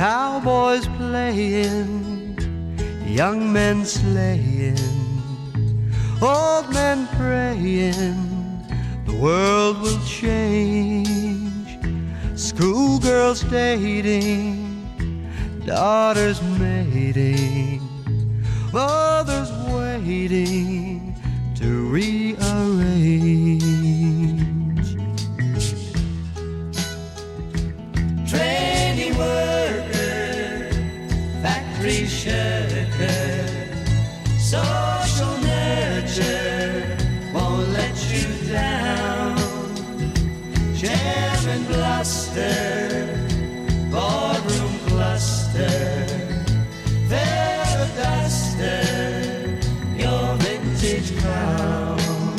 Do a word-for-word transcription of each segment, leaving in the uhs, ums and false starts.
Cowboys playing, young men slaying, old men praying, the world will change. Schoolgirls dating, daughters mating, mothers waiting to rearrange. Trading worker, factory shirker, social nurture won't let you down. Jam and bluster, boardroom cluster, fair duster, your vintage crown.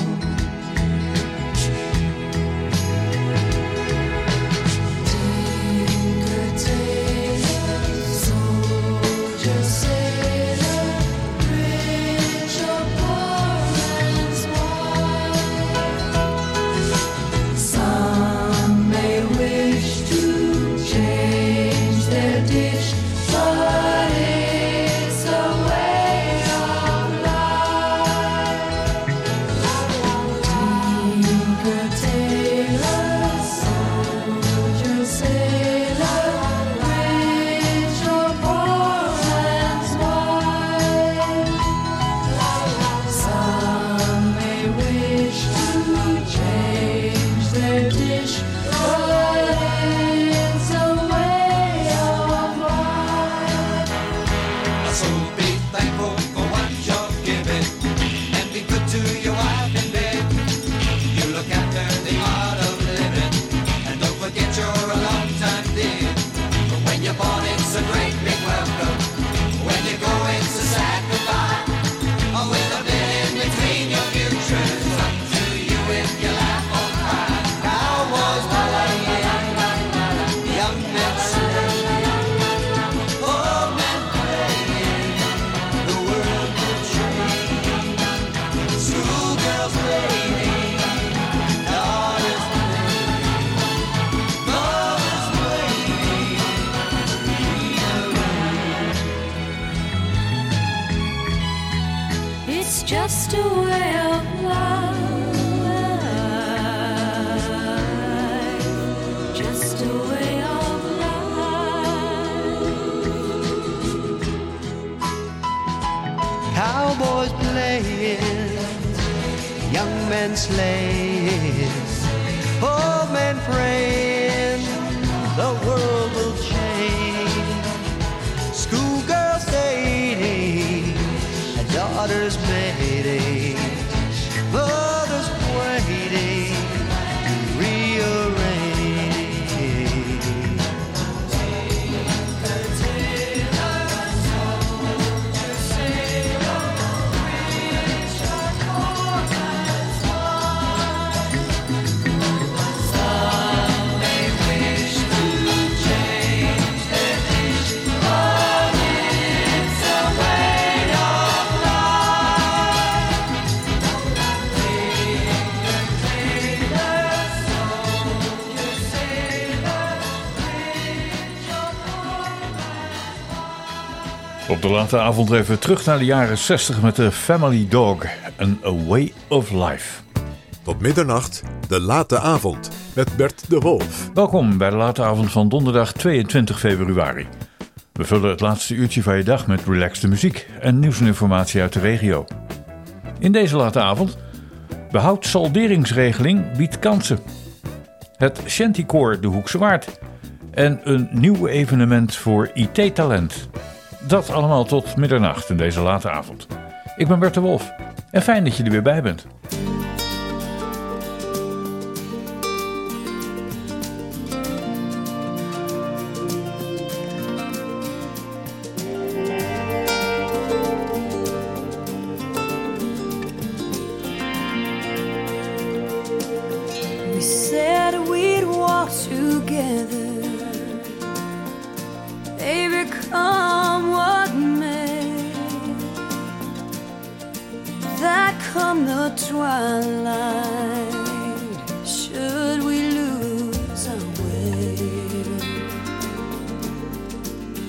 Just a way of life, just a way of life. Cowboys playing, young men slaying, old men praying, the world will change. Schoolgirls dating, and daughters mating, mothers waiting to rearrange. Some may wish to change their dish, but it's a way of life. Op de late avond even terug naar de jaren zestig met de Family Dog en A Way of Life. Tot middernacht, de late avond met Bert de Wolf. Welkom bij de late avond van donderdag tweeëntwintig februari. We vullen het laatste uurtje van je dag met relaxte muziek en nieuws en informatie uit de regio. In deze late avond, behoud salderingsregeling biedt kansen. Het Shantykoor de Hoekse Waard en een nieuw evenement voor I T-talent. Dat allemaal tot middernacht in deze late avond. Ik ben Bert de Wolf en fijn dat je er weer bij bent. We said we'd walk together, baby, come what may. That come the twilight, should we lose our way?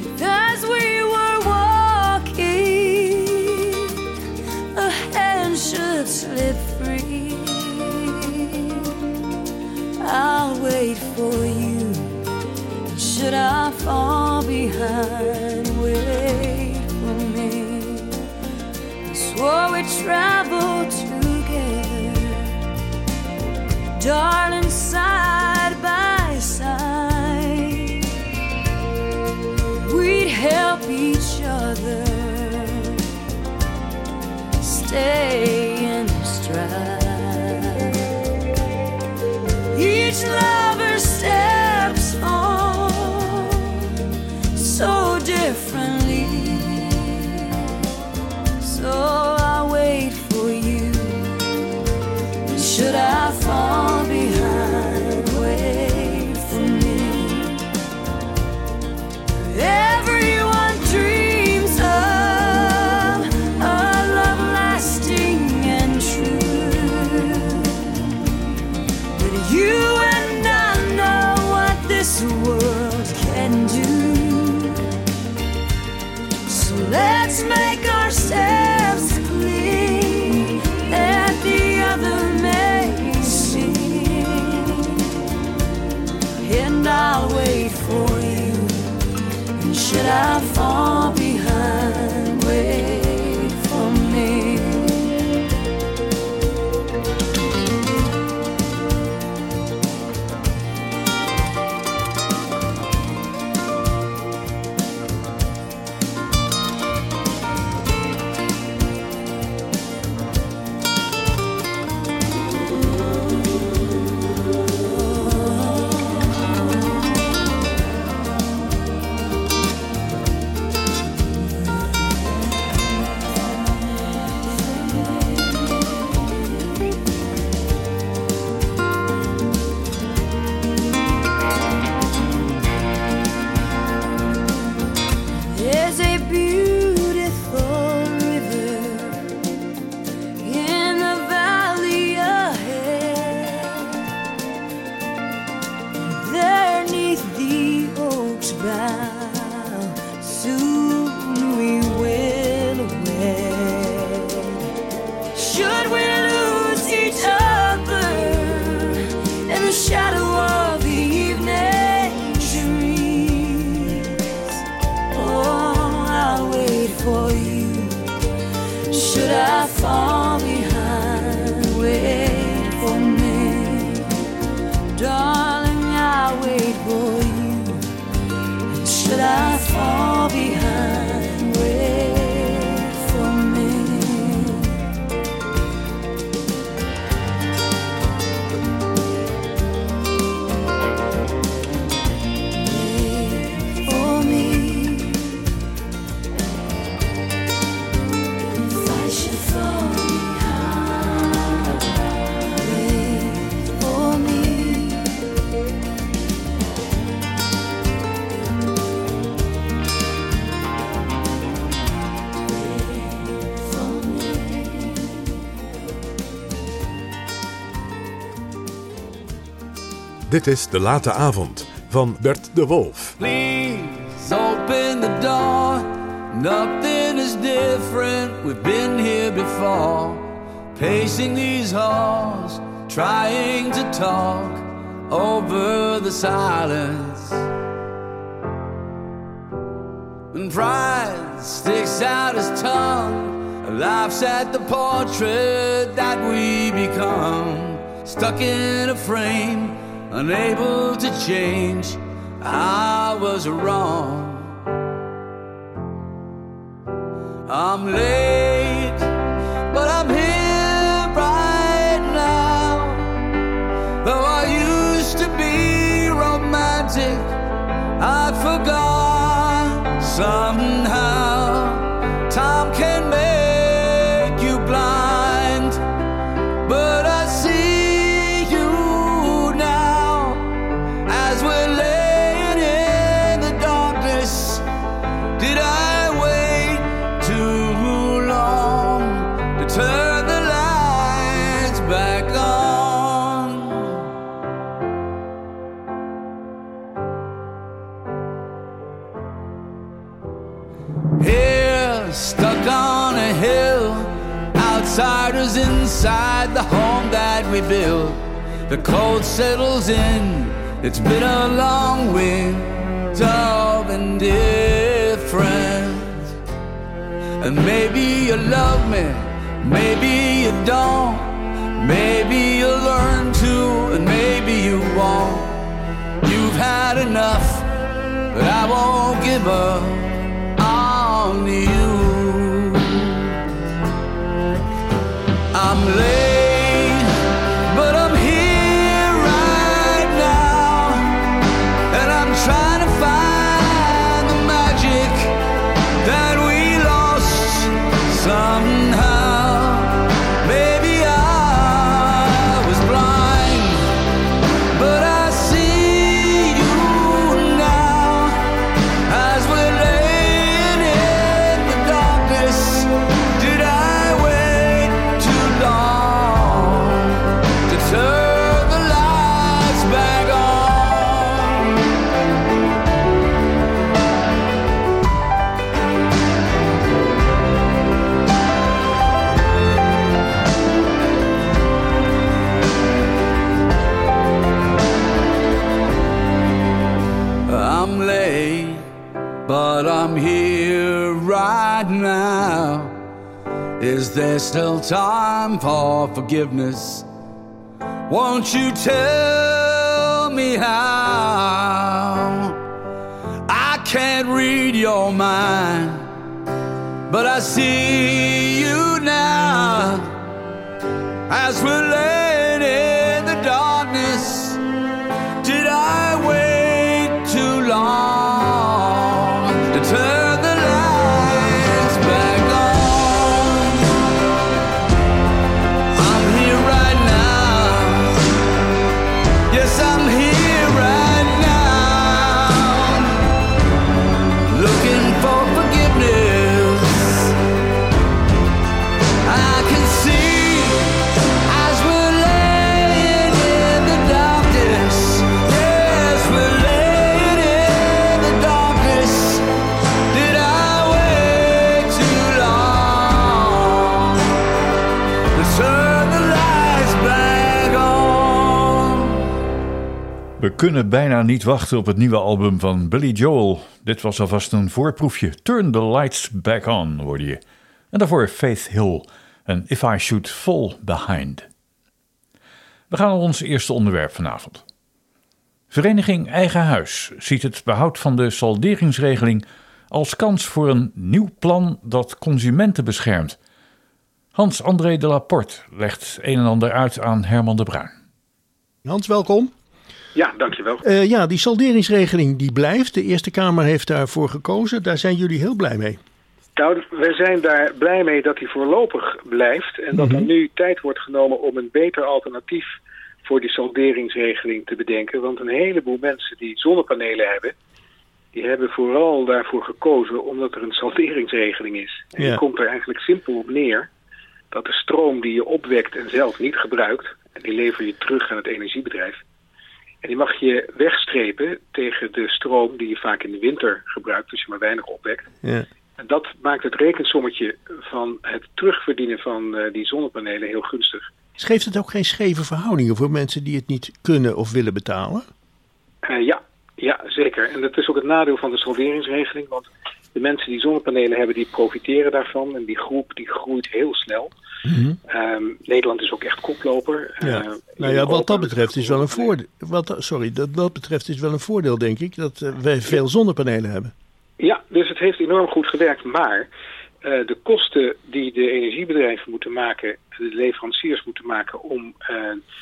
wait for you. Should I fall behind, wait for me. Swore we'd travel together, darling, side by side. We'd help each other stay in stride. Each lover's steps fall so differently, so I wait for you. Should I fall behind, wait for me. Everyone dreams of a love lasting and true, but you and I know what this world can do. So let's make our steps clean, let the other may see, and I'll wait for you. And should I fall behind, wait for me. There's a beautiful river in the valley ahead. There 'neath the oaks bough, soon we will wed. Should we lose each other in the shadow of the evening trees, oh, I'll wait for you. Should I fall behind, wait for me. Darling, I'll wait for you. Should I fall behind, wait for me. Wait for me. If I should fall behind, wait for me. Wait for me. Dit is De Late Avond van Bert de Wolf. Please open the door. Nothing is different. We've been here before. Pacing these halls, trying to talk over the silence. And pride sticks out his tongue, laughs at the portrait that we become. Stuck in a frame, unable to change. I was wrong. I'm late, but I'm here right now. Though I used to be romantic, I forgot somehow. Time can make you blind, but I see you now as we're laying in the darkness. Did I wait too long to turn the lights back on? Here, stuck on a hill, outsiders inside the home that we built. the cold settles in. It's been a long winter of indifference. And maybe you love me, maybe you don't. Maybe you'll learn to, and maybe you won't. You've had enough, but I won't give up on you. I'm late, but I'm here right now, and I'm trying to find the magic that we lost somehow. Maybe I was blind, but I see you now as we're laying in the darkness. Did I wait too long to turn the lights back on? I'm late, but I'm here right now. Is there still time for forgiveness? Won't you tell me how? I can't read your mind, but I see you now as we're laying in the darkness. Did I wait too long to turn the lights back on? I'm here right now. Yes, I'm here right now, looking for forgiveness. I can see as we're laying in the darkness. Yes, we're laying in the darkness. Did I wait too long to turn the lights back on? We kunnen bijna niet wachten op het nieuwe album van Billy Joel. Dit was alvast een voorproefje. Turn the Lights Back On, hoorde je. En daarvoor Faith Hill en If I Should Fall Behind. We gaan naar ons eerste onderwerp vanavond. Vereniging Eigen Huis ziet het behoud van de salderingsregeling als kans voor een nieuw plan dat consumenten beschermt. Hans-André de Laporte legt een en ander uit aan Herman de Bruin. Hans, welkom. Ja, dankjewel. Uh, ja, die salderingsregeling die blijft. De Eerste Kamer heeft daarvoor gekozen. Daar zijn jullie heel blij mee. Nou, we zijn daar blij mee dat die voorlopig blijft. En dat er nu tijd wordt genomen om een beter alternatief voor die salderingsregeling te bedenken. Want een heleboel mensen die zonnepanelen hebben, die hebben vooral daarvoor gekozen omdat er een salderingsregeling is. En Ja. die komt er eigenlijk simpel op neer dat de stroom die je opwekt en zelf niet gebruikt, en die lever je terug aan het energiebedrijf. En die mag je wegstrepen tegen de stroom die je vaak in de winter gebruikt, als je maar weinig opwekt. Ja. En dat maakt het rekensommetje van het terugverdienen van uh, die zonnepanelen heel gunstig. Geeft het ook geen scheve verhoudingen voor mensen die het niet kunnen of willen betalen? Uh, ja, ja, zeker. En dat is ook het nadeel van de salderingsregeling. Want de mensen die zonnepanelen hebben, die profiteren daarvan. En die groep die groeit heel snel. Mm-hmm. Um, Nederland is ook echt koploper. Ja. Uh, nou ja, wat dat betreft is wel een voordeel. Wat, sorry, dat, dat betreft is wel een voordeel, denk ik, dat uh, wij veel zonnepanelen hebben. Ja, dus het heeft enorm goed gewerkt. Maar uh, de kosten die de energiebedrijven moeten maken, de leveranciers moeten maken om uh,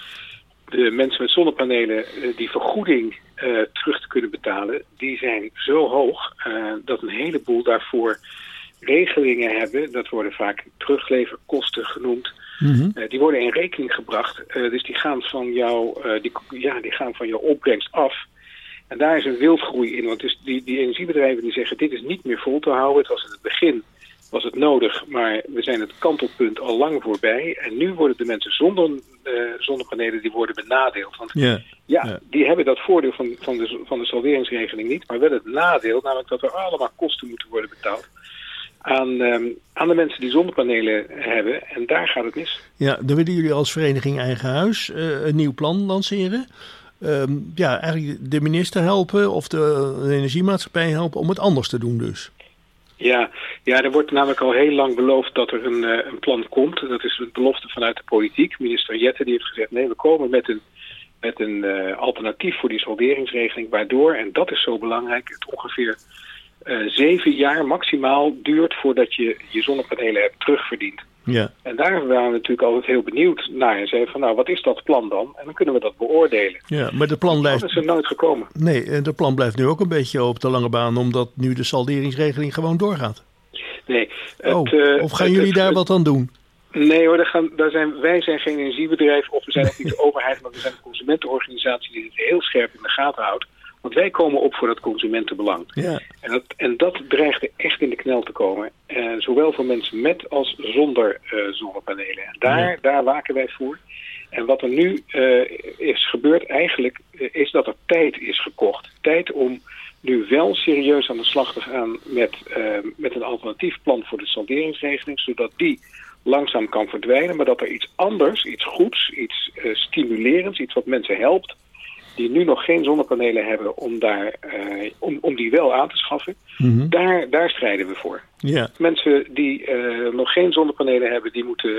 de mensen met zonnepanelen uh, die vergoeding uh, terug te kunnen betalen, die zijn zo hoog uh, dat een heleboel daarvoor regelingen hebben. Dat worden vaak terugleverkosten genoemd. Mm-hmm. Uh, die worden in rekening gebracht. Uh, dus die gaan van jouw, uh, die, ja, die gaan van jouw opbrengst af. En daar is een wildgroei in. Want dus die, die energiebedrijven die zeggen, dit is niet meer vol te houden. Het was in het begin was het nodig, maar we zijn het kantelpunt al lang voorbij. En nu worden de mensen zonder uh, zonnepanelen, die worden benadeeld. Want Ja. ja, Ja. die hebben dat voordeel van, van, de, van de salderingsregeling niet. Maar wel het nadeel, namelijk dat er allemaal kosten moeten worden betaald aan, um, aan de mensen die zonnepanelen hebben. En daar gaat het mis. Ja, dan willen jullie als vereniging Eigen Huis uh, een nieuw plan lanceren. Um, ja, eigenlijk de minister helpen of de, de energiemaatschappij helpen om het anders te doen dus. Ja, ja, er wordt namelijk al heel lang beloofd dat er een, uh, een plan komt. Dat is een belofte vanuit de politiek. Minister Jette die heeft gezegd, nee, we komen met een, met een uh, alternatief voor die salderingsregeling. Waardoor, en dat is zo belangrijk, het ongeveer uh, zeven jaar maximaal duurt voordat je je zonnepanelen hebt terugverdiend. Ja. En daar waren we natuurlijk altijd heel benieuwd naar. En zeiden van, nou, wat is dat plan dan? En dan kunnen we dat beoordelen. Ja, maar de plan blijft... Dat is er nooit gekomen. Nee, en de plan blijft nu ook een beetje op de lange baan, omdat nu de salderingsregeling gewoon doorgaat. Nee. Oh, het, uh, of gaan het, jullie het, daar het, wat aan doen? Nee hoor, daar gaan, daar zijn, wij zijn geen energiebedrijf of we zijn ook niet de overheid, maar we zijn een consumentenorganisatie die het heel scherp in de gaten houdt. Want wij komen op voor dat consumentenbelang. Ja. En, dat, en dat dreigt er echt in de knel te komen. Uh, zowel voor mensen met als zonder uh, zonnepanelen. En daar, ja. daar waken wij voor. En wat er nu uh, is gebeurd eigenlijk, uh, is dat er tijd is gekocht. Tijd om nu wel serieus aan de slag te gaan met, uh, met een alternatief plan voor de salderingsregeling. Zodat die langzaam kan verdwijnen. Maar dat er iets anders, iets goeds, iets uh, stimulerends, iets wat mensen helpt, die nu nog geen zonnepanelen hebben om, daar, uh, om, om die wel aan te schaffen, mm-hmm. daar, daar strijden we voor. Yeah. Mensen die uh, nog geen zonnepanelen hebben, die moeten,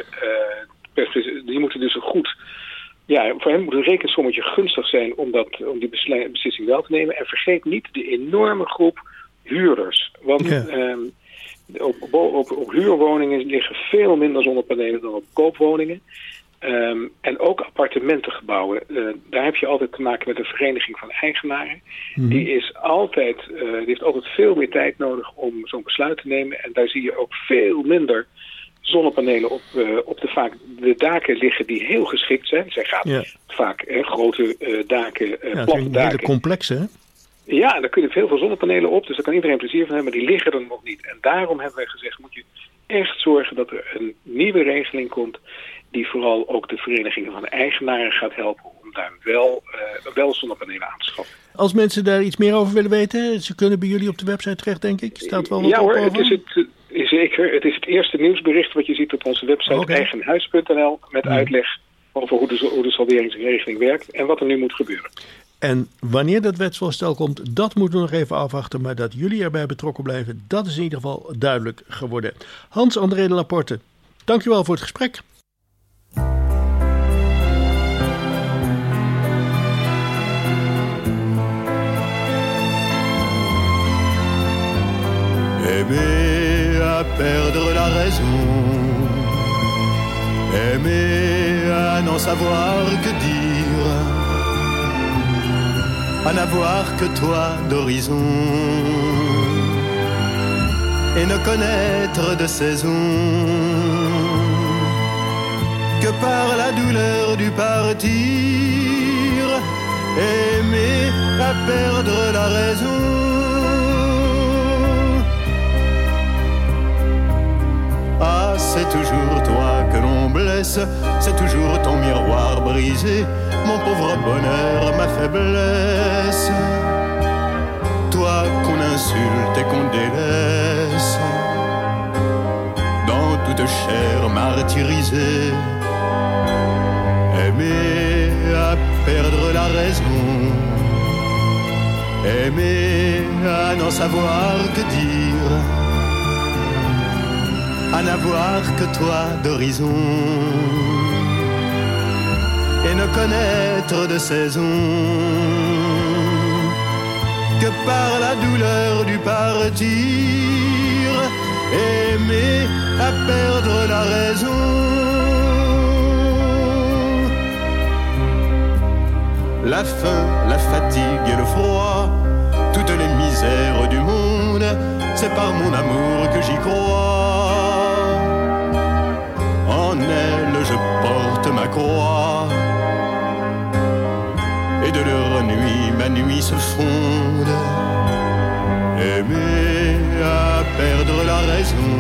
uh, die moeten dus een goed... Ja, voor hen moet een rekensommetje gunstig zijn om, dat, om die beslissing wel te nemen. En vergeet niet de enorme groep huurders. Want yeah. um, op, op, op huurwoningen liggen veel minder zonnepanelen dan op koopwoningen. Um, en ook appartementengebouwen. Uh, daar heb je altijd te maken met een vereniging van eigenaren. Mm-hmm. Die is altijd, uh, die heeft altijd veel meer tijd nodig om zo'n besluit te nemen. En daar zie je ook veel minder zonnepanelen op, uh, op de, vaak, de daken liggen die heel geschikt zijn. Zij gaan ja. vaak uh, grote uh, daken, uh, ja, platte daken. Hele complexe, hè? Ja, daar kunnen heel veel zonnepanelen op. Dus daar kan iedereen plezier van hebben. Maar die liggen er nog niet. En daarom hebben wij gezegd, moet je echt zorgen dat er een nieuwe regeling komt die vooral ook de verenigingen van de eigenaren gaat helpen om daar wel, uh, wel zonnepanelen aan te schaffen. Als mensen daar iets meer over willen weten, ze kunnen bij jullie op de website terecht, denk ik. Staat wel wat ja op hoor, over? Het is het, uh, zeker. Het is het eerste nieuwsbericht wat je ziet op onze website okay. eigenhuis punt n l met ja. uitleg over hoe de, hoe de salderingsregeling werkt en wat er nu moet gebeuren. En wanneer dat wetsvoorstel komt, dat moeten we nog even afwachten. Maar dat jullie erbij betrokken blijven, dat is in ieder geval duidelijk geworden. Hans-André de Laporte, dankjewel voor het gesprek. Aimer à perdre la raison, aimer à n'en savoir que dire, à n'avoir que toi d'horizon, et ne connaître de saison que par la douleur du partir, aimer à perdre la raison. Ah, c'est toujours toi que l'on blesse, c'est toujours ton miroir brisé, mon pauvre bonheur, ma faiblesse. Toi qu'on insulte et qu'on délaisse, dans toute chair martyrisée. Aimer à perdre la raison, aimer à n'en savoir que dire, à n'avoir que toi d'horizon, et ne connaître de saison que par la douleur du partir, aimer à perdre la raison. La faim, la fatigue et le froid, toutes les misères du monde, c'est par mon amour que j'y crois. En elle je porte ma croix, et de leur nuit ma nuit se fonde. Aimer à perdre la raison,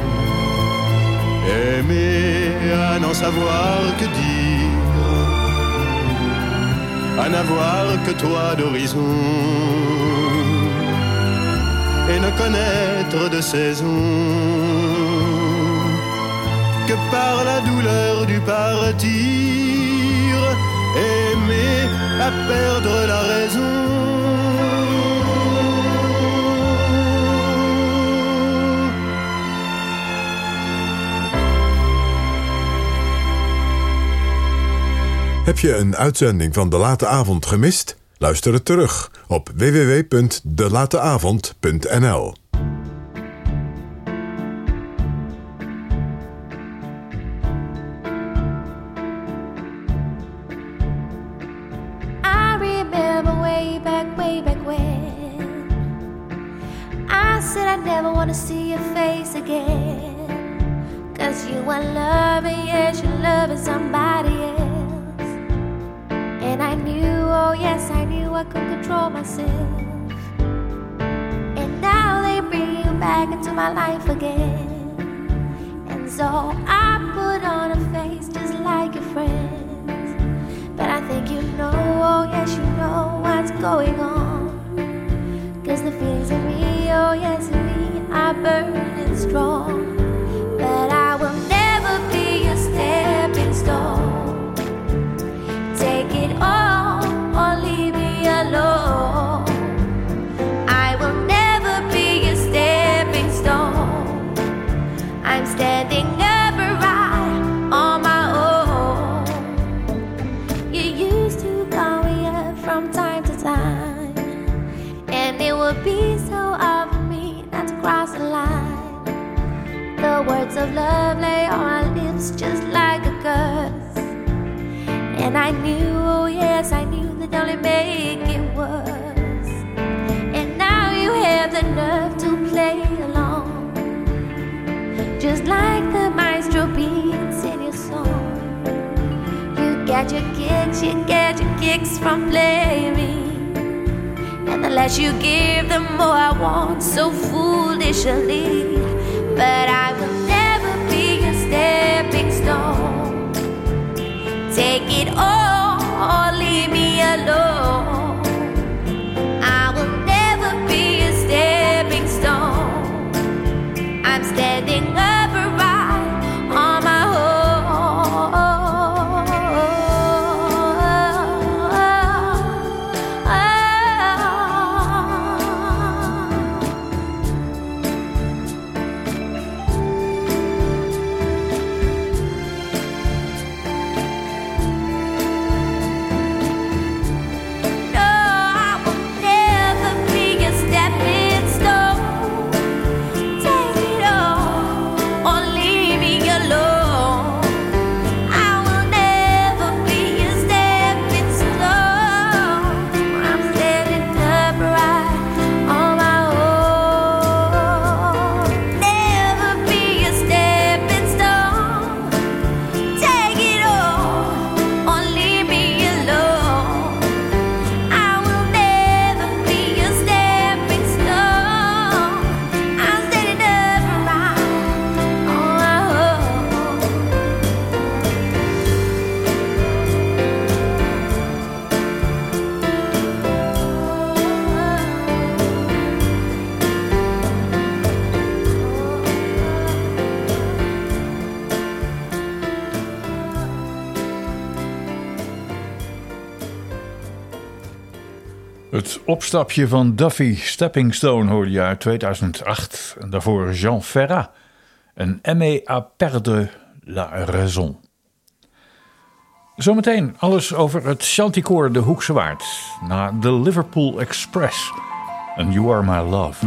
aimer à n'en savoir que dire, à n'avoir que toi d'horizon, et ne connaître de saison que par la douleur du partir, aimer à perdre la raison. Heb je een uitzending van De Late Avond gemist? Luister het terug op w w w punt de late avond punt n l. I remember way back, way back when I said I'd never want to see your face again, 'cause you were loving, yes, you're loving somebody else. And I knew, oh yes, I knew I could control myself. And now they bring you back into my life again. And so I put on a face just like your friends. But I think you know, oh yes, you know what's going on. 'Cause the feelings in me, oh yes, in me are burning strong. But I will never be a stepping stone. Take it all or leave me alone. I will never be a stepping stone. I'm standing upright on my own. You used to call me up from time to time, and it would be so hard for me not to cross the line. The words of love lay on my lips just like a curse. And I knew, oh yes, I knew that only make it worse. And now you have the nerve to play along, just like the maestro beats in your song. You get your kicks, you get your kicks from playing me. And the less you give, the more I want, so foolishly. But I will never be a stepping stone. Take it all or leave me alone. I will never be a stepping stone. I'm standing upright on my own. Het opstapje van Duffy Stepping Stone hoorde je uit tweeduizend acht. En daarvoor Jean Ferrat. En Aimer à perdre la raison. Zometeen alles over het Chanticoor de Hoekse Waard. Na de Liverpool Express. En You Are My Love.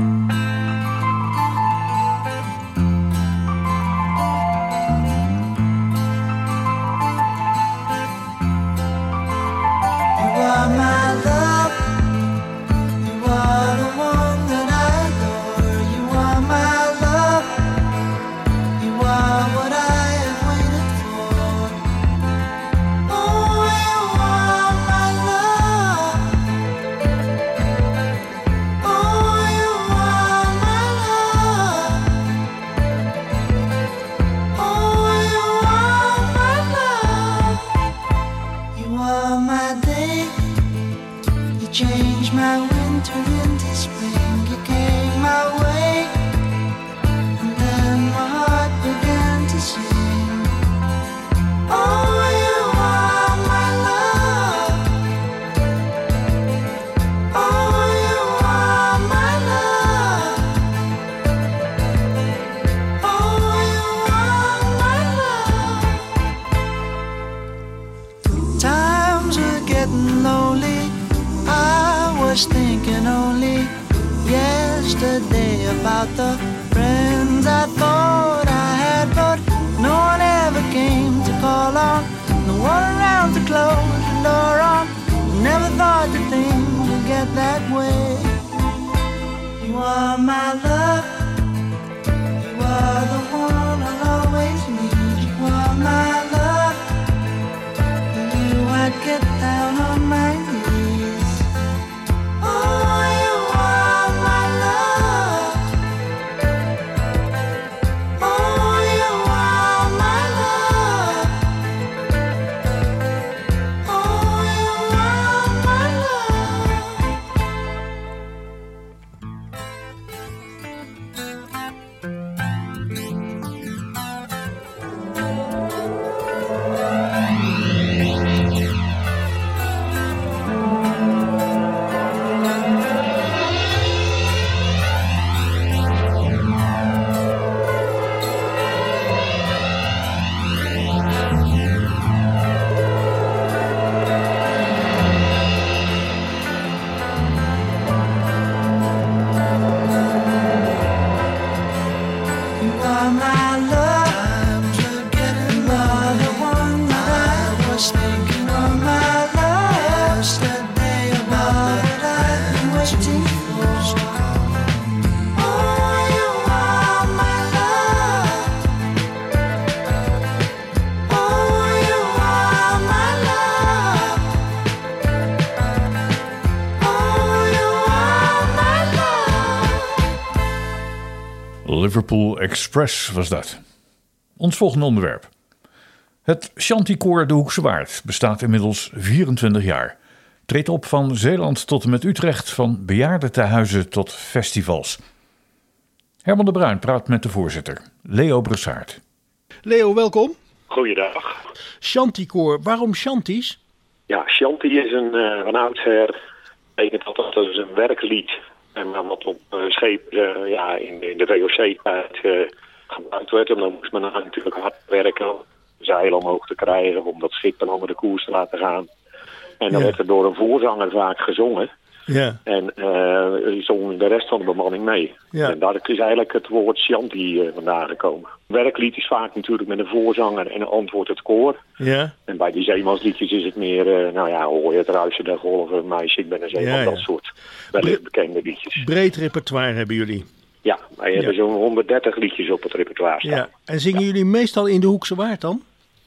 You are my love. You are the one that I adore. You are my love. You are what I have waited for. Oh, you are my love. Oh, you are my love. changed my winter into spring. You came my way, and then my heart began to sing. Oh, you are my love. Oh, you are my love. Oh, you are my love. Times were getting lonely. I was thinking only yesterday about the friends I thought I had, but no one ever came to call on, no one around to close the door on. Never thought that things would get that way. You are my love, you are the one I'll always need. You are my love, for you I'd get down on my knees. Oh, you are my love. Oh, you are my love. Oh, you are my Liverpool Express was dat. Ons volgende onderwerp. Het Chanticoor De Hoekse Waard bestaat inmiddels vierentwintig jaar. Treedt op van Zeeland tot en met Utrecht, van bejaardentehuizen tot festivals. Herman de Bruin praat met de voorzitter, Leo Bressaert. Leo, welkom. Goeiedag. Chanticoor, waarom Chanties? Ja, Chanty is een uh, van oudsher, betekent dat dat is een werklied. En wat op uh, schepen uh, ja, in, in de V O C-tijd uh, gebruikt werd. En dan moest men natuurlijk hard werken om zeilen omhoog te krijgen, om dat schip dan over de koers te laten gaan. En dan ja. werd er door een voorzanger vaak gezongen. Ja. En uh, zong de rest van de bemanning mee. Ja. En daar is eigenlijk het woord Chanty uh, vandaan gekomen. Werklied is vaak natuurlijk met een voorzanger en een antwoord het koor. Ja. En bij die zeemansliedjes is het meer, uh, nou ja, hoor je het ruisen der golven, meisje, ik ben een zeeman, ja, ja. dat soort wellicht bekende liedjes. Breed repertoire hebben jullie. Ja, wij ja. hebben zo'n honderddertig liedjes op het repertoire staan. Ja. En zingen ja. jullie meestal in de Hoekse Waard dan?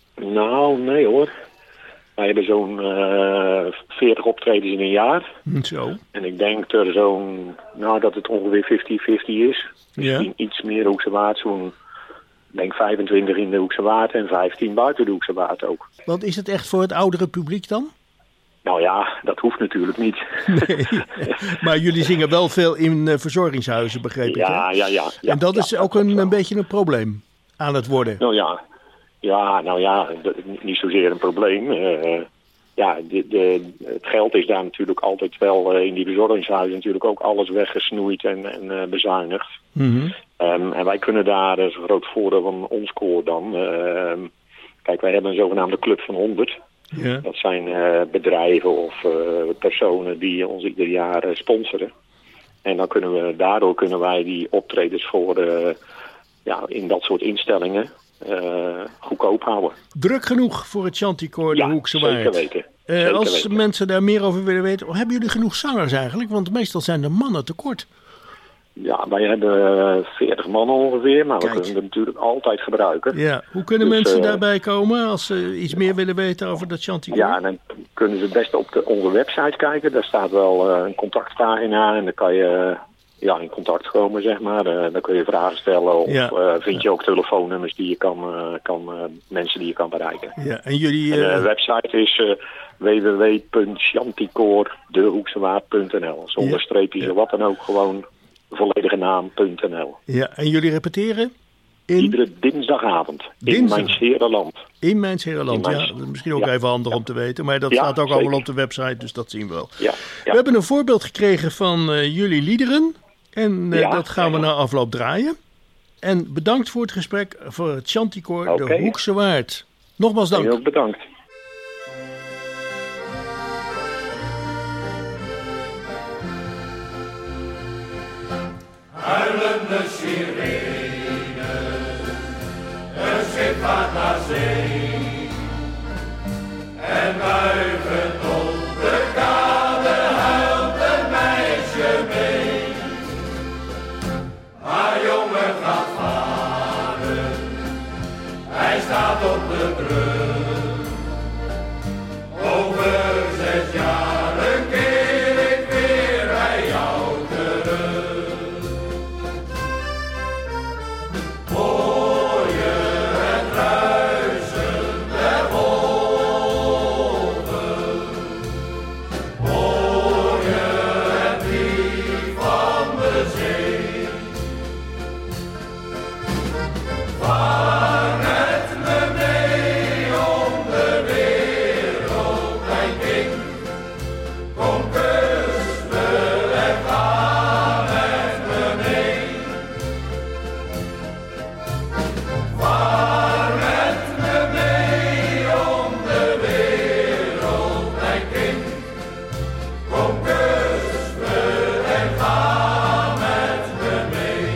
Nou, nee hoor. Wij hebben zo'n uh, veertig optredens in een jaar. Zo. En ik denk er zo'n, nou dat het ongeveer vijftig vijftig is. Misschien ja. iets meer Hoekse Waard. Zo'n, ik denk vijfentwintig in de Hoekse Waard en vijftien buiten de Hoekse Waard ook. Want is het echt voor het oudere publiek dan? Nou ja, dat hoeft natuurlijk niet. Nee. Maar jullie zingen wel veel in uh, verzorgingshuizen, begreep ik. Ja, ja, ja, ja. En dat ja, is ook dat een, een beetje een probleem aan het worden. Nou ja. Ja, nou ja, d- niet zozeer een probleem. Uh, ja, de, de, het geld is daar natuurlijk altijd wel uh, in die verzorgingshuizen natuurlijk ook alles weggesnoeid en, en uh, bezuinigd. Mm-hmm. Um, en wij kunnen daar, dat is een groot voordeel van ons koor dan. Uh, kijk, wij hebben een zogenaamde Club van honderd. Yeah. Dat zijn uh, bedrijven of uh, personen die ons ieder jaar uh, sponsoren. En dan kunnen we, daardoor kunnen wij die optredens voor uh, ja, in dat soort instellingen Uh, goedkoop houden. Druk genoeg voor het Chanticoor De ja, Hoekse Waard. Zeker weten. Uh, zeker als weten. mensen daar meer over willen weten, hebben jullie genoeg zangers eigenlijk? Want meestal zijn de mannen tekort. Ja, wij hebben veertig man ongeveer, maar Kijk. we kunnen het natuurlijk altijd gebruiken. Ja. Hoe kunnen dus, mensen uh, daarbij komen als ze iets meer willen weten over dat Chanticoor? Ja, dan kunnen ze het beste op de, onze website kijken. Daar staat wel uh, een contactpagina en dan kan je uh, ja, in contact komen, zeg maar. Uh, dan kun je vragen stellen of ja. uh, vind je ook telefoonnummers die je kan, uh, kan uh, mensen die je kan bereiken. Ja, en jullie... Uh... En de website is uh, w w w punt chanticoor de hoekse waard punt n l. Zonder Ja. streepjes Ja. of wat dan ook, gewoon volledige naam punt n l. Ja, en jullie repeteren? In, Iedere dinsdagavond Dinsdag. in mijn Scherenland. in Mijns-Herenland. In Ja, Mijns- dat is misschien ook ja. even handig om te weten. Maar dat Ja, staat ook zeker. allemaal op de website, dus dat zien we wel. Ja, We ja. hebben een voorbeeld gekregen van eh, jullie liederen. En eh, Ja, dat gaan we ja. na afloop draaien. En bedankt voor het gesprek voor het Chanticoor Oké. de Hoekse Waard. Nogmaals dank. Heel ook bedankt. Huilende sirene, een schip vaart naar zee. En buigend op de kade huilt een meisje mee. Haar jongen gaat varen, hij staat op de brug. Over zes jaren keer ik weer bij jou terug. Hoor je het ruisen der golven? Hoor je het lied van de zee? Vaar met me mee om de wereld, mijn kind. Kom, kus me en ga met me mee. Vaar met me mee om de wereld, mijn kind. Kom, kus me en ga met me mee.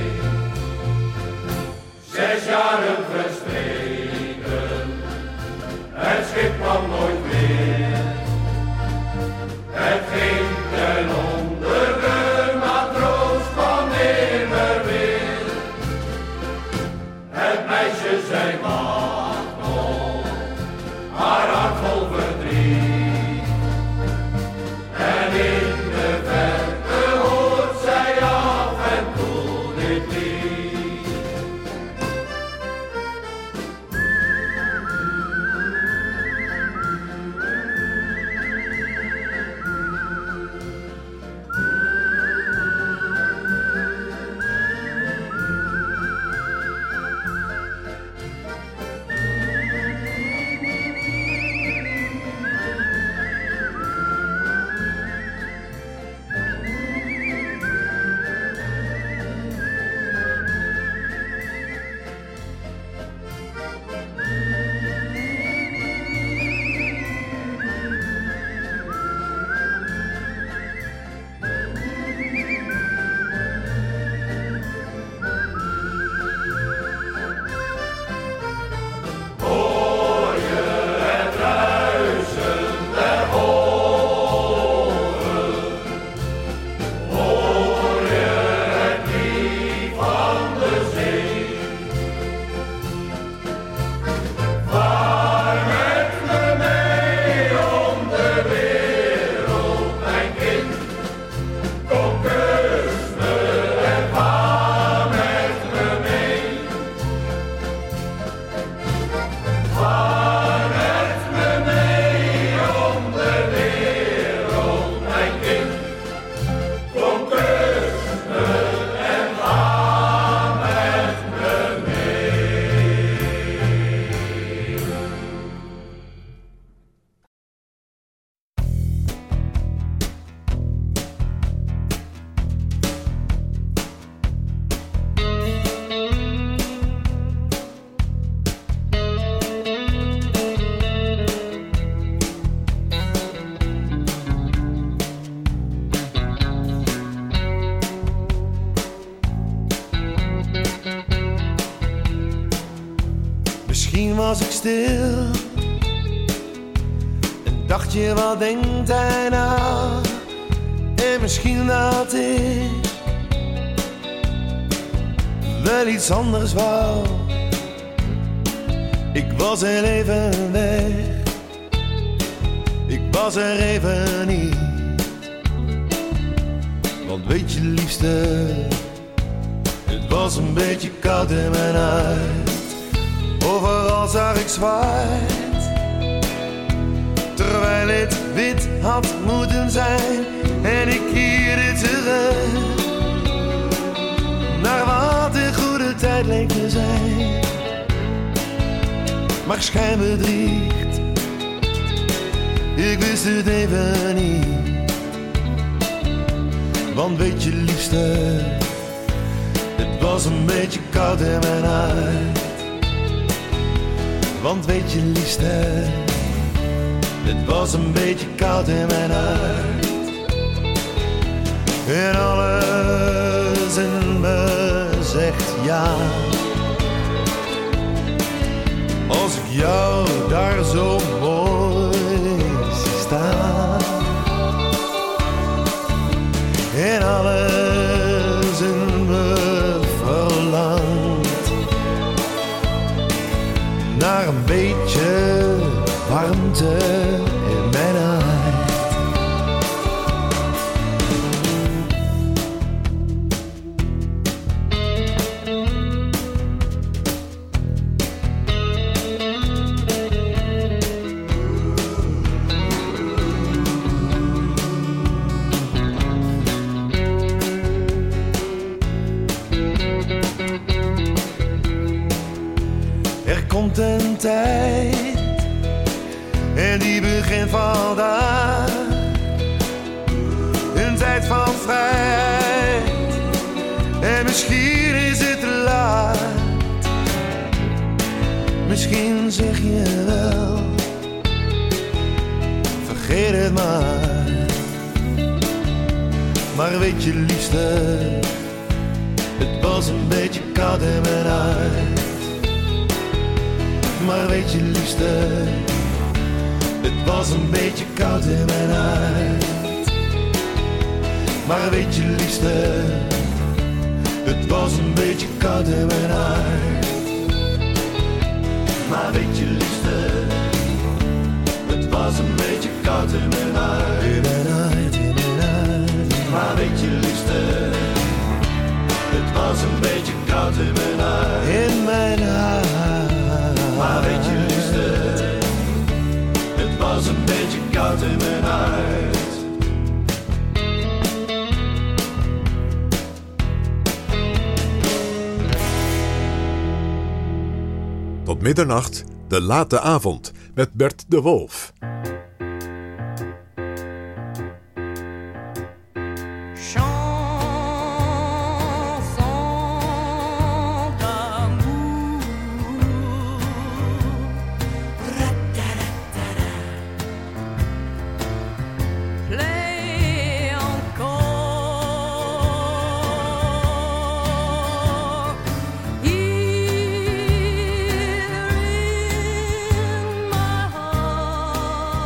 Zes jaren verstreken, het schip kwam nooit meer. Het ging ten onder, de matroos kwam nimmer weer. Het meisje zei wacht nog, haar hart vol verdriet. En in de verte hoort zij af en toe dit lied. Hoor je het ruisen der golven? Hoor je het lied van de zee? Vaar met me mee om de wereld, mijn kind. Kom, kus me en ga met me mee. Vaar met me mee om de wereld, mijn kind. Kom, kus me en ga met me mee. Misschien was ik stil en dacht je, wat denkt hij nou? En misschien dat ik wel iets anders wou. Ik was er even weg, ik was er even niet. Want weet je liefste, het was een beetje koud in mijn huid. Overal zag ik zwart, terwijl het wit had moeten zijn en ik keerde terug naar wat in goede tijd leek te zijn. Maar schijn bedriegt, ik wist het even niet. Want weet je liefste, het was een beetje koud in mijn hart. Want weet je liefste, het was een beetje koud in mijn hart. En alles in me zegt ja. Als ik jou daar zo mooi zie staan. En alles in me verlangt naar een beetje warmte in mijn hart. Er komt een tijd en die begint vandaag. Een tijd van vrijheid en misschien is het te laat. Misschien zeg je wel, vergeet het maar. Maar weet je liefste, het was een beetje koud in mijn hart. Maar weet je liefste, het was een beetje koud in mijn hart. Maar weet je liefste, het was een beetje koud in mijn hart. Maar weet je liefste, het was een beetje koud in mijn hart. In mijn hart, in mijn hart. Maar weet je liefste, het was een beetje koud in mijn hart. In mijn hart. Maar weet je liefste, het was een beetje koud in mijn hart. Tot middernacht, de late avond, met Bert de Wolf. Here in my heart.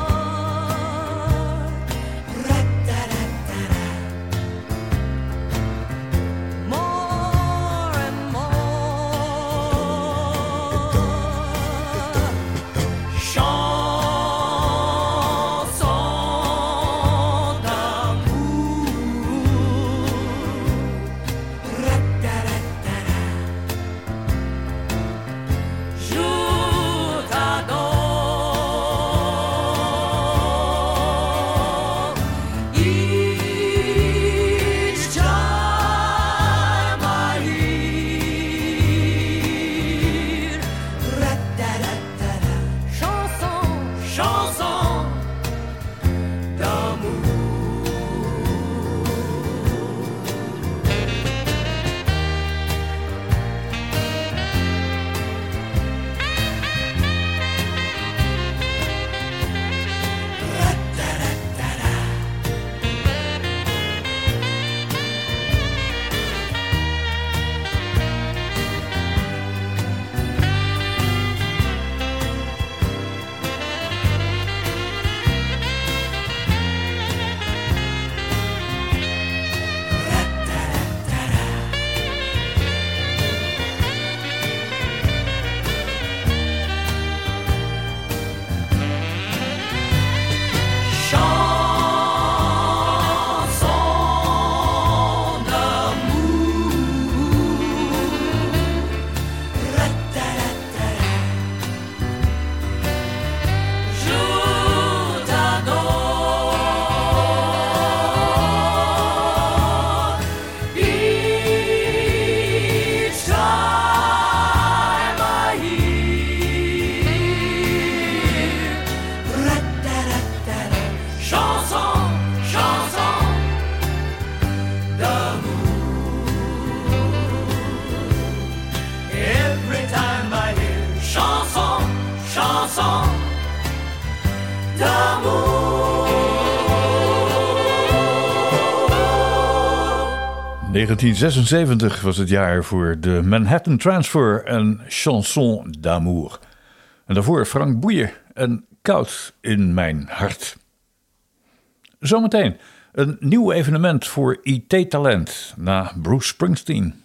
negentien zesenzeventig was het jaar voor de Manhattan Transfer en Chanson d'amour. En daarvoor Frank Boeien en Koud in mijn hart. Zometeen een nieuw evenement voor I T-talent na Bruce Springsteen.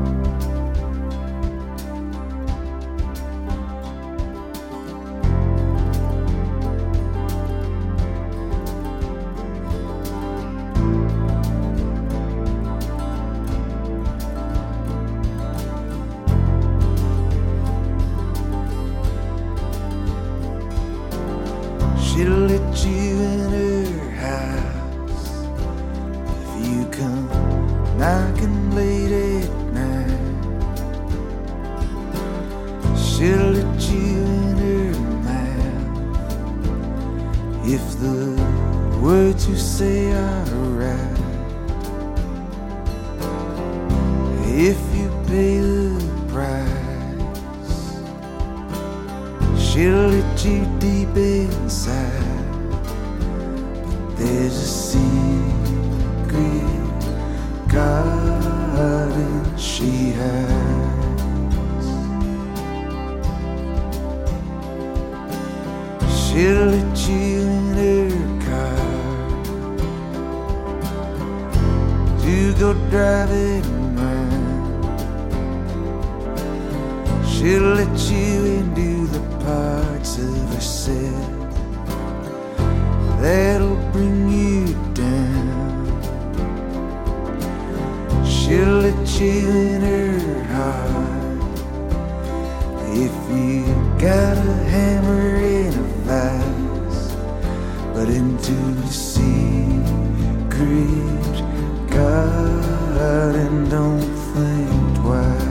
She'll let you in her house if you come knocking late at night. She'll let you in her mouth if the words you say are right. If you pay the price, she'll let you deep inside. But there's a secret garden she hides. She'll let you in her car to go driving around. She'll let you into the parts of herself that'll bring you down. She'll let you in her heart if you got a hammer and a vise, but into the secret garden, don't think twice.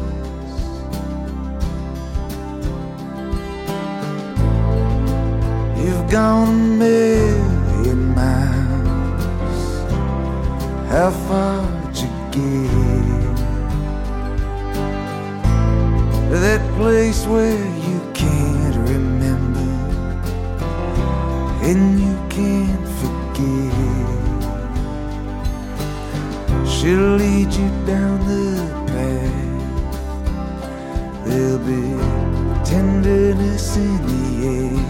You've gone a million miles. How far'd you get? That place where you can't remember and you can't forget. She'll lead you down the path. There'll be tenderness in the air.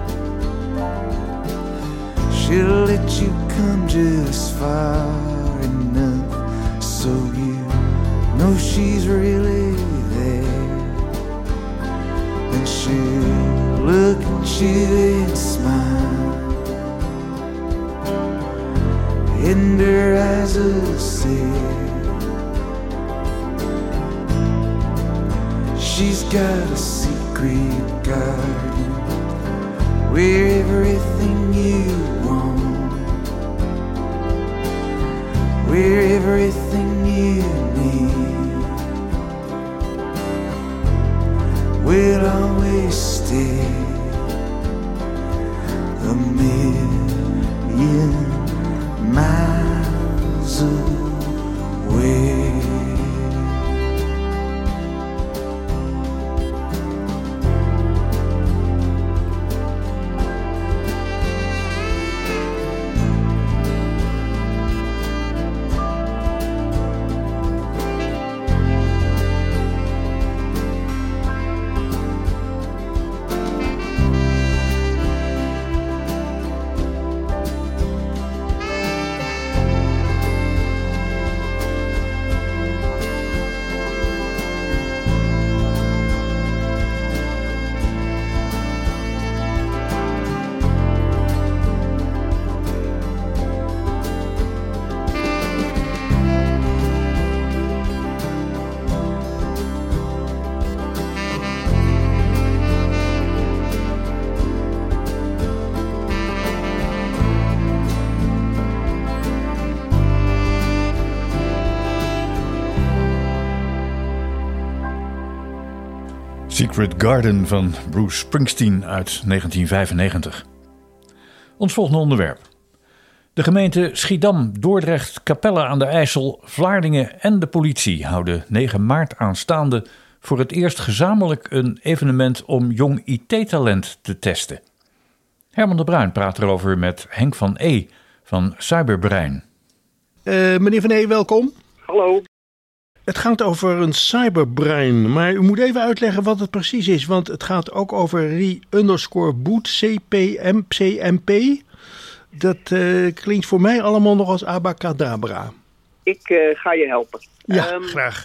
She'll let you come just far enough so you know she's really there. And she'll look at you and smile, and her eyes will say she's got a secret garden where everything you want, where everything you need will always stay a million miles away. Secret Garden van Bruce Springsteen uit negentien vijfennegentig. Ons volgende onderwerp. De gemeente Schiedam, Dordrecht, Capelle aan de IJssel, Vlaardingen en de politie houden negen maart aanstaande voor het eerst gezamenlijk een evenement om jong I T-talent te testen. Herman de Bruin praat erover met Henk van E. van Cyberbrein. Uh, meneer Van E, welkom. Hallo. Het gaat over een cyberbrein, maar u moet even uitleggen wat het precies is, want het gaat ook over re underscore boot C P M C M P. Dat uh, klinkt voor mij allemaal nog als abacadabra. Ik uh, ga je helpen. Ja, um, graag.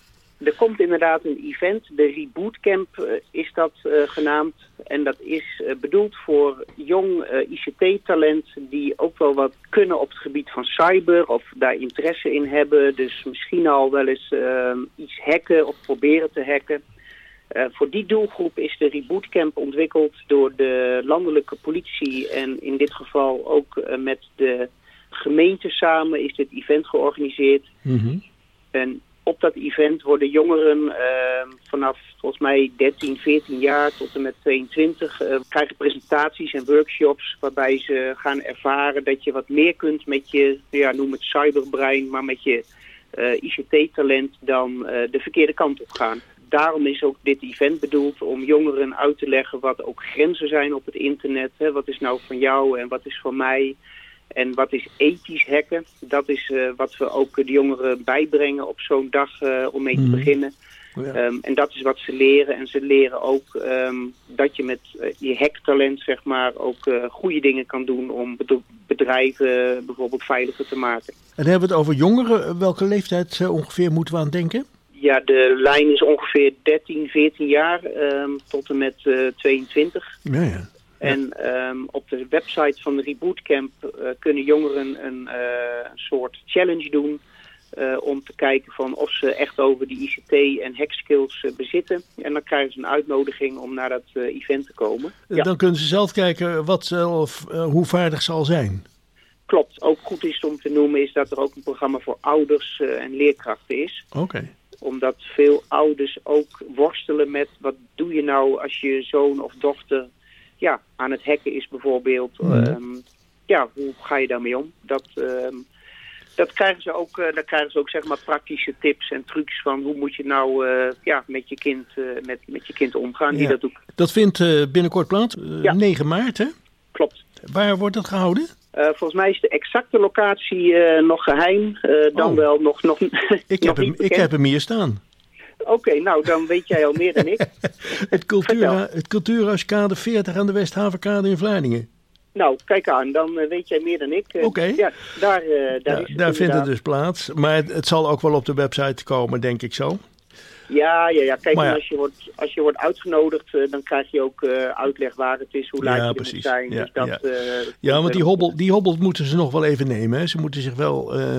Er komt inderdaad een event, de Reboot Camp uh, is dat uh, genaamd. En dat is uh, bedoeld voor jong uh, I C T-talent die ook wel wat kunnen op het gebied van cyber of daar interesse in hebben. Dus misschien al wel eens uh, iets hacken of proberen te hacken. Uh, voor die doelgroep is de Reboot Camp ontwikkeld door de landelijke politie en in dit geval ook uh, met de gemeente samen is dit event georganiseerd. Mm-hmm. En op dat event worden jongeren uh, vanaf volgens mij dertien, veertien jaar tot en met tweeëntwintig uh, krijgen presentaties en workshops waarbij ze gaan ervaren dat je wat meer kunt met je, ja, noem het cyberbrein, maar met je uh, I C T-talent dan uh, de verkeerde kant op gaan. Daarom is ook dit event bedoeld om jongeren uit te leggen wat ook grenzen zijn op het internet. Hè. Wat is nou van jou en wat is van mij? En wat is ethisch hacken? Dat is uh, wat we ook de jongeren bijbrengen op zo'n dag uh, om mee te Mm-hmm. beginnen. Oh ja. Um, en dat is wat ze leren. En ze leren ook um, dat je met uh, je hacktalent zeg maar ook uh, goede dingen kan doen om bedrijven uh, bijvoorbeeld veiliger te maken. En hebben we het over jongeren. Welke leeftijd uh, ongeveer moeten we aan denken? Ja, de lijn is ongeveer dertien, veertien jaar um, tot en met uh, tweeëntwintig. Ja, ja. En um, op de website van de Reboot Camp uh, kunnen jongeren een, uh, een soort challenge doen uh, om te kijken van of ze echt over die I C T en hackskills uh, bezitten. En dan krijgen ze een uitnodiging om naar dat uh, event te komen. Ja. Dan kunnen ze zelf kijken wat zelf, uh, hoe vaardig ze al zijn. Klopt. Ook goed is om te noemen is dat er ook een programma voor ouders uh, en leerkrachten is. Oké. Okay. Omdat veel ouders ook worstelen met wat doe je nou als je zoon of dochter ja, aan het hacken is bijvoorbeeld. Mm. Um, ja, hoe ga je daarmee om? Dat, um, dat krijgen ze ook, uh, daar krijgen ze ook zeg maar praktische tips en trucs van hoe moet je nou uh, ja, met je kind, uh, met, met je kind omgaan. Ja. Die dat doet. Dat vindt uh, binnenkort plaats, uh, ja. negen maart hè? Klopt. Waar wordt dat gehouden? Uh, volgens mij is de exacte locatie uh, nog geheim. Uh, dan oh. wel nog, nog, ik, nog heb hem, ik heb hem hier staan. Oké, okay, nou dan weet jij al meer dan ik. het, cultura, het Cultuurhuiskade veertig aan de Westhavenkade in Vlaardingen. Nou, kijk aan, dan uh, weet jij meer dan ik. Oké. Okay. Ja, daar, uh, daar, ja, is het daar vindt het dus plaats. Maar het, het zal ook wel op de website komen, denk ik zo. Ja, ja, ja. Kijk, ja. Als, je wordt, als je wordt uitgenodigd, uh, dan krijg je ook uh, uitleg waar het is, hoe laat ja, je precies. er moet zijn. Ja, dus dat, ja. Uh, ja, want die hobbel, die hobbel moeten ze nog wel even nemen. Hè. Ze moeten zich wel uh,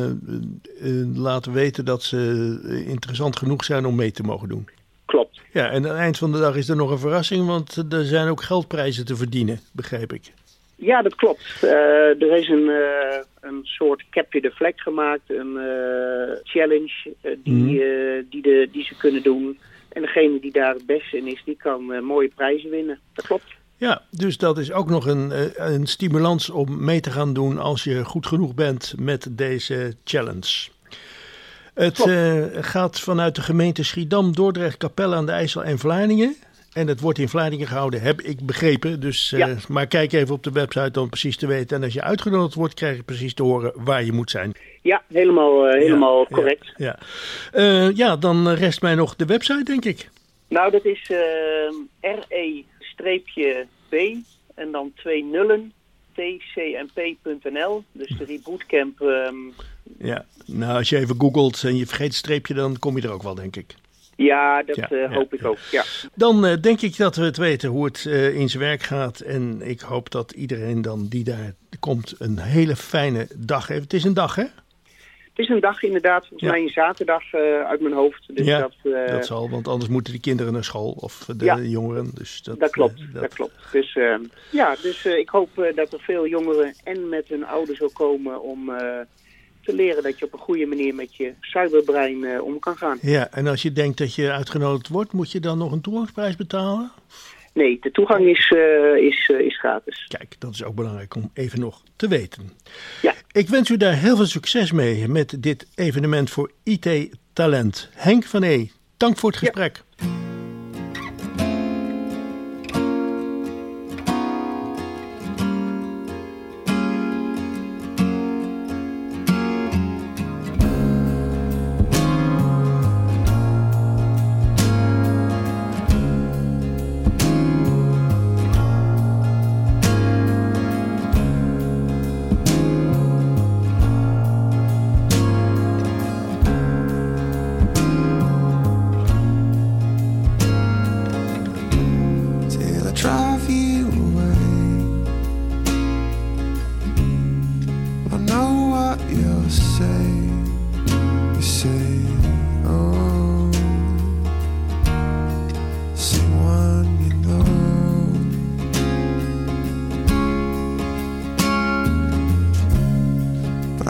uh, laten weten dat ze interessant genoeg zijn om mee te mogen doen. Klopt. Ja, en aan het eind van de dag is er nog een verrassing, want er zijn ook geldprijzen te verdienen, begrijp ik. Ja, dat klopt. Uh, er is een, uh, een soort capture the flag gemaakt, een uh, challenge uh, die, mm. uh, die, de, die ze kunnen doen. En degene die daar het beste in is, die kan uh, mooie prijzen winnen. Dat klopt. Ja, dus dat is ook nog een, een stimulans om mee te gaan doen als je goed genoeg bent met deze challenge. Het uh, gaat vanuit de gemeente Schiedam, Dordrecht, Capelle aan de IJssel en Vlaardingen. En het wordt in Vlaardingen gehouden, heb ik begrepen. Dus, uh, ja. Maar kijk even op de website om precies te weten. En als je uitgenodigd wordt, krijg je precies te horen waar je moet zijn. Ja, helemaal, uh, helemaal ja, correct. Ja, ja. Uh, ja, dan rest mij nog de website, denk ik. Nou, dat is uh, R E B en dan twee nullen T C M P punt N L. Dus de Reboot Camp. Um... Ja, nou als je even googelt en je vergeet het streepje, dan kom je er ook wel, denk ik. Ja, dat ja, uh, hoop ja, ik ja. ook, ja. Dan uh, denk ik dat we het weten hoe het uh, in zijn werk gaat. En ik hoop dat iedereen dan die daar komt een hele fijne dag heeft. Het is een dag, hè? Het is een dag inderdaad, volgens ja. mij een zaterdag uh, uit mijn hoofd. Dus ja, dat, uh, dat zal, want anders moeten de kinderen naar school of de ja, jongeren. Dus dat, dat klopt, uh, dat... dat klopt. Dus, uh, ja, dus uh, ik hoop uh, dat er veel jongeren en met hun ouders zal komen om... Uh, te leren dat je op een goede manier met je cyberbrein uh, om kan gaan. Ja, en als je denkt dat je uitgenodigd wordt, moet je dan nog een toegangsprijs betalen? Nee, de toegang is, uh, is, uh, is gratis. Kijk, dat is ook belangrijk om even nog te weten. Ja. Ik wens u daar heel veel succes mee met dit evenement voor I T-talent. Henk van E., dank voor het gesprek. Ja.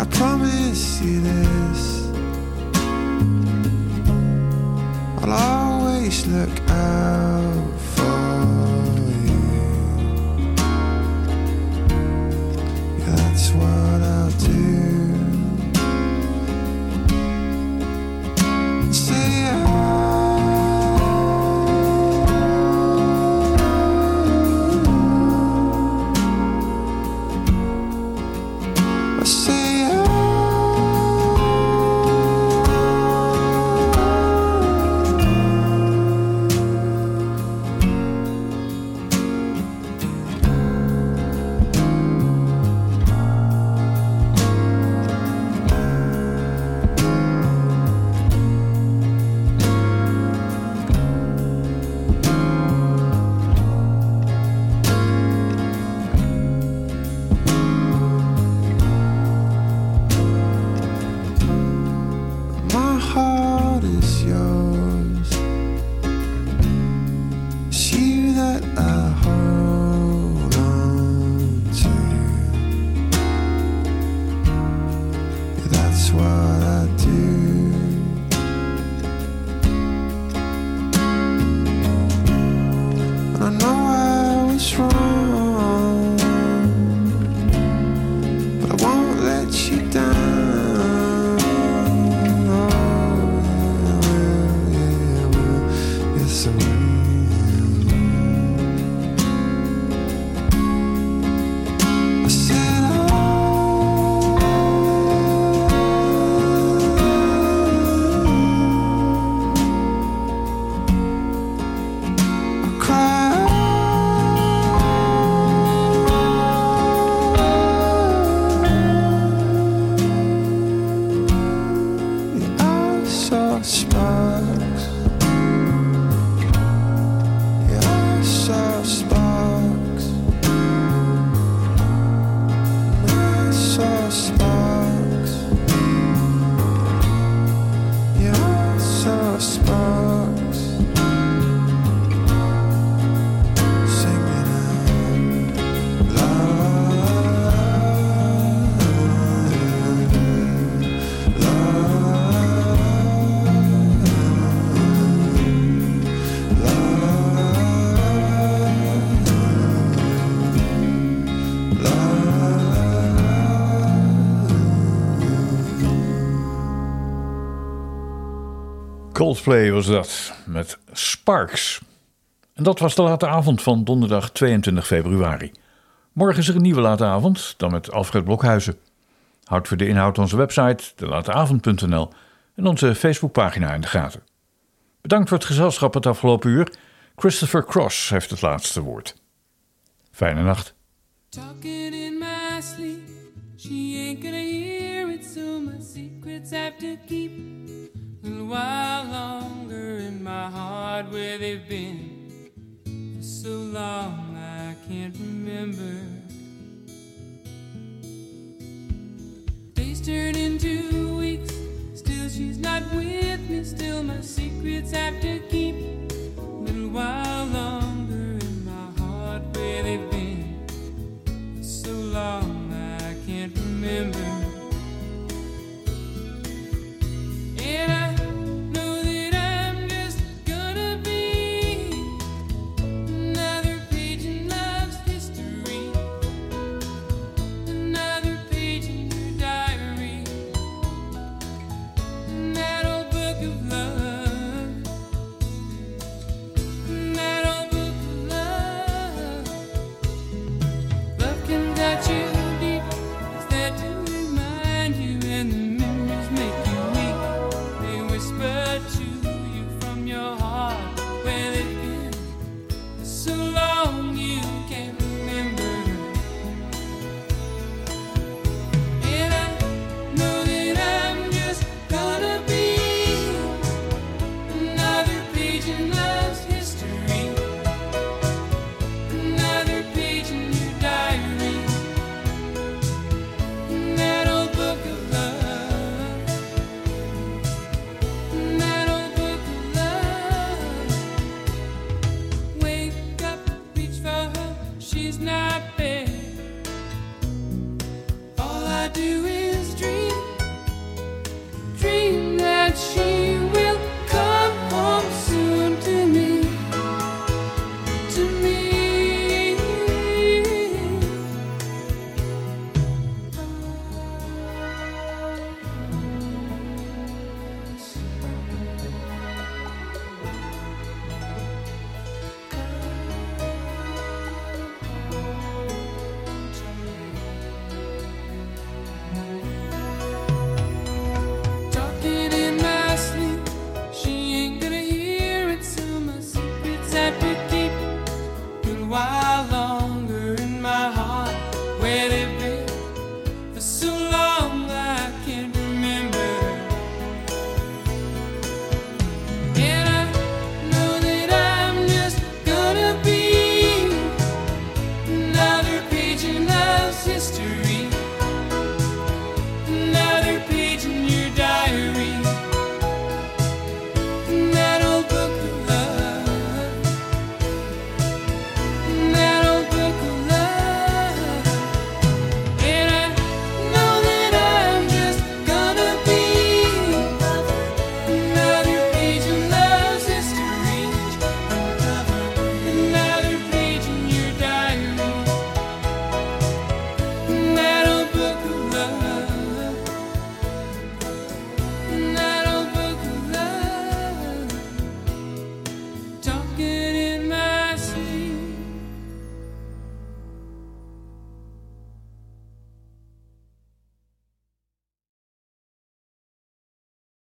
I promise you this, I'll always look out for you. Yeah, that's what I'll do. Say I say my heart is yours. It's you that I hold on to. Yeah, that's what I do. And I know I was wrong, but I won't let you down. Sparks, yeah, I saw sparks, I saw sparks, yeah, I saw sparks, singing out love, love. Coldplay was dat, met Sparks. En dat was de late avond van donderdag tweeëntwintig februari. Morgen is er een nieuwe late avond, dan met Alfred Blokhuizen. Houd voor de inhoud onze website, de lateavond punt n l, en onze Facebookpagina in de gaten. Bedankt voor het gezelschap het afgelopen uur. Christopher Cross heeft het laatste woord. Fijne nacht. Talking in my sleep, she ain't gonna hear it, so my secrets have to keep a little while longer in my heart, where they've been for so long I can't remember. Days turn into weeks, still she's not with me, still my secrets have to keep